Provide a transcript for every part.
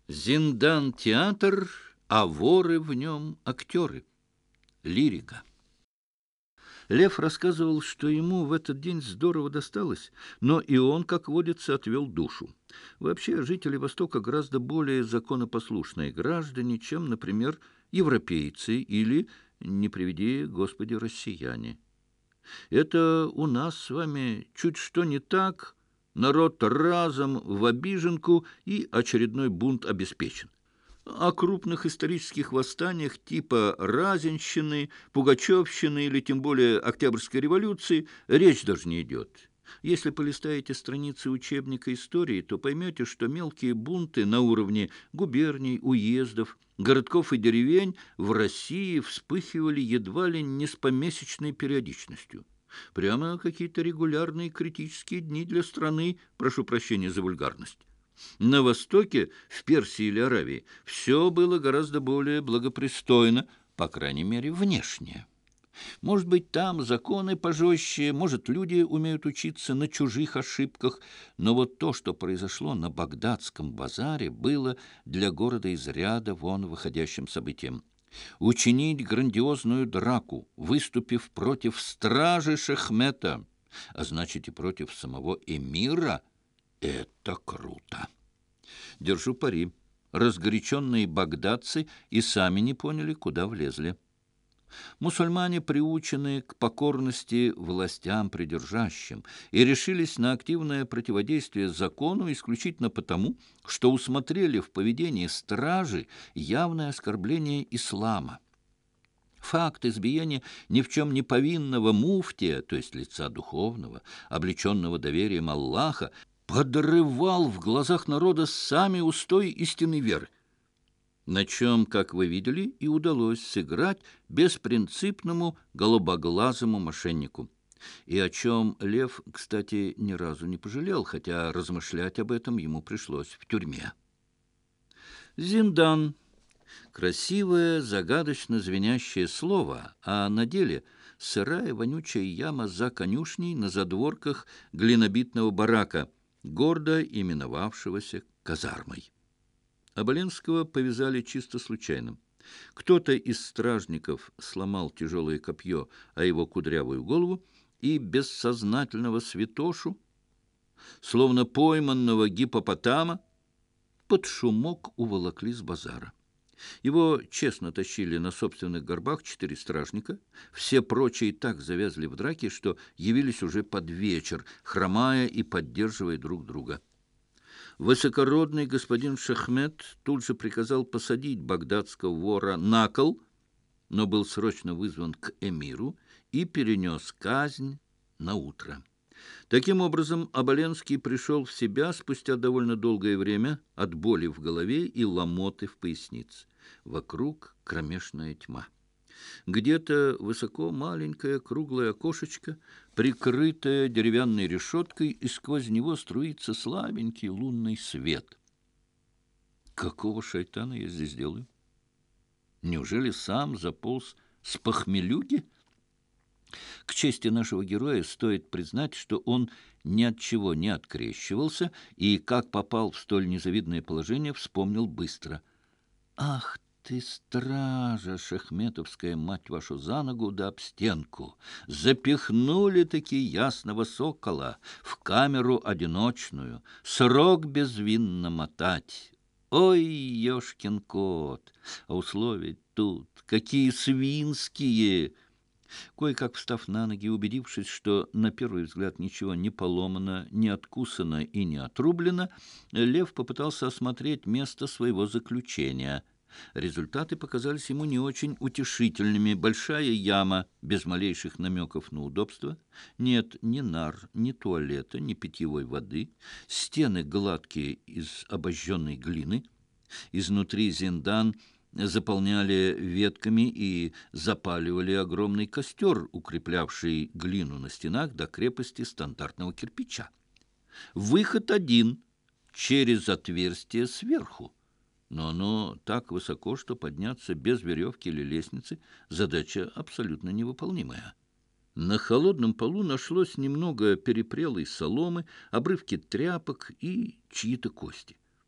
Зиндан-театр, а воры в нем актеры. Лирика. Лев рассказывал, что ему в этот день здорово досталось, но и он, как водится, отвел душу. Вообще, жители Востока гораздо более законопослушные граждане, чем, например, европейцы или, не приведи Господи, россияне. Это у нас с вами чуть что не так, народ разом в обиженку, и очередной бунт обеспечен. О крупных исторических восстаниях типа Разинщины, Пугачевщины или тем более Октябрьской революции речь даже не идет. Если полистаете страницы учебника истории, то поймете, что мелкие бунты на уровне губерний, уездов, городков и деревень в России вспыхивали едва ли не с помесячной периодичностью. Прямо какие-то регулярные критические дни для страны, прошу прощения за вульгарность. На Востоке, в Персии или Аравии, все было гораздо более благопристойно, по крайней мере, внешне. Может быть, там законы пожестче, может, люди умеют учиться на чужих ошибках, но вот то, что произошло на Багдадском базаре, было для города из ряда вон выходящим событием. Учинить грандиозную драку, выступив против стражи Шахмета, а значит и против самого эмира, это круто. Держу пари. Разгоряченные багдадцы и сами не поняли, куда влезли. Мусульмане приучены к покорности властям придержащим и решились на активное противодействие закону исключительно потому, что усмотрели в поведении стражи явное оскорбление ислама. Факт избиения ни в чем не повинного муфтия, то есть лица духовного, облеченного доверием Аллаха, подрывал в глазах народа сами устои истинной веры, на чем, как вы видели, и удалось сыграть беспринципному голубоглазому мошеннику. И о чем Лев, кстати, ни разу не пожалел, хотя размышлять об этом ему пришлось в тюрьме. Зиндан. Красивое, загадочно звенящее слово, а на деле сырая вонючая яма за конюшней на задворках глинобитного барака, гордо именовавшегося казармой. Оболенского повязали чисто случайно. Кто-то из стражников сломал тяжелое копье о его кудрявую голову, и бессознательного святошу, словно пойманного гиппопотама, под шумок уволокли с базара. Его честно тащили на собственных горбах 4 стражника. Все прочие так завязли в драке, что явились уже под вечер, хромая и поддерживая друг друга. Высокородный господин Шахмет тут же приказал посадить багдадского вора на кол, но был срочно вызван к эмиру и перенес казнь на утро. Таким образом, Оболенский пришел в себя спустя довольно долгое время от боли в голове и ломоты в пояснице. Вокруг кромешная тьма. Где-то высоко маленькое круглое окошечко, прикрытое деревянной решеткой, и сквозь него струится слабенький лунный свет. Какого шайтана я здесь делаю? Неужели сам заполз с похмелюги? К чести нашего героя стоит признать, что он ни от чего не открещивался и, как попал в столь незавидное положение, вспомнил быстро. «Ах ты, стража шахметовская, мать вашу, за ногу да об стенку! Запихнули-таки ясного сокола в камеру одиночную, срок безвинно мотать! Ой, ешкин кот! А условия тут какие свинские!» Кое-как встав на ноги, убедившись, что на первый взгляд ничего не поломано, не откусано и не отрублено, Лев попытался осмотреть место своего заключения. Результаты показались ему не очень утешительными. Большая яма, без малейших намеков на удобство. Нет ни нар, ни туалета, ни питьевой воды. Стены гладкие из обожженной глины. Изнутри зиндан заполняли ветками и запаливали огромный костер, укреплявший глину на стенах до крепости стандартного кирпича. Выход один — через отверстие сверху. Но оно так высоко, что подняться без веревки или лестницы — задача абсолютно невыполнимая. На холодном полу нашлось немного перепрелой соломы, обрывки тряпок и чьи-то кости.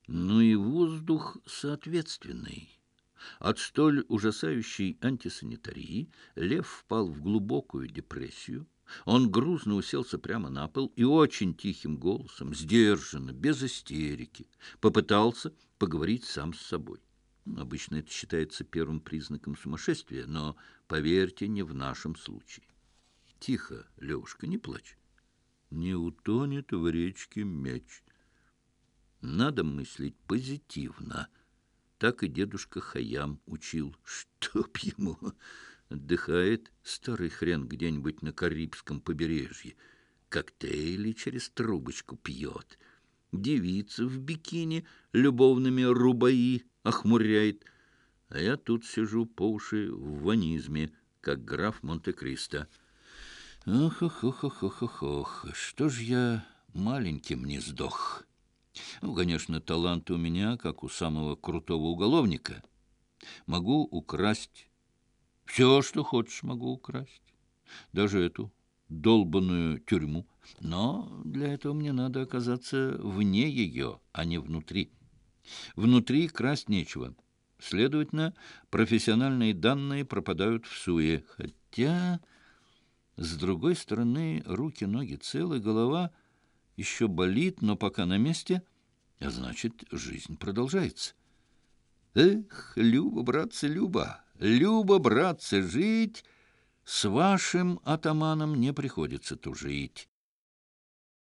Ну и воздух соответственный. От столь ужасающей антисанитарии Лев впал в глубокую депрессию. Он грузно уселся прямо на пол и очень тихим голосом, сдержанно, без истерики, попытался поговорить сам с собой. Обычно это считается первым признаком сумасшествия, но, поверьте, не в нашем случае. Тихо, Левушка, не плачь. Не утонет в речке мяч. Надо мыслить позитивно. Так и дедушка Хаям учил. Чтоб ему отдыхает старый хрен где-нибудь на Карибском побережье. Коктейли через трубочку пьет. Девица в бикини любовными рубаи охмуряет. А я тут сижу по уши в ванизме, как граф Монте-Кристо. Ох, что ж я маленьким не сдох. Ну, конечно, таланты у меня, как у самого крутого уголовника. Могу украсть. Все, что хочешь, могу украсть. Даже эту долбанную тюрьму. Но для этого мне надо оказаться вне ее, а не внутри. Внутри красть нечего. Следовательно, профессиональные данные пропадают в суе. Хотя, с другой стороны, руки, ноги целы, голова еще болит, но пока на месте, а значит, жизнь продолжается. Эх, Люба, братцы, Люба, Люба, братцы, жить с вашим атаманом не приходится тужить.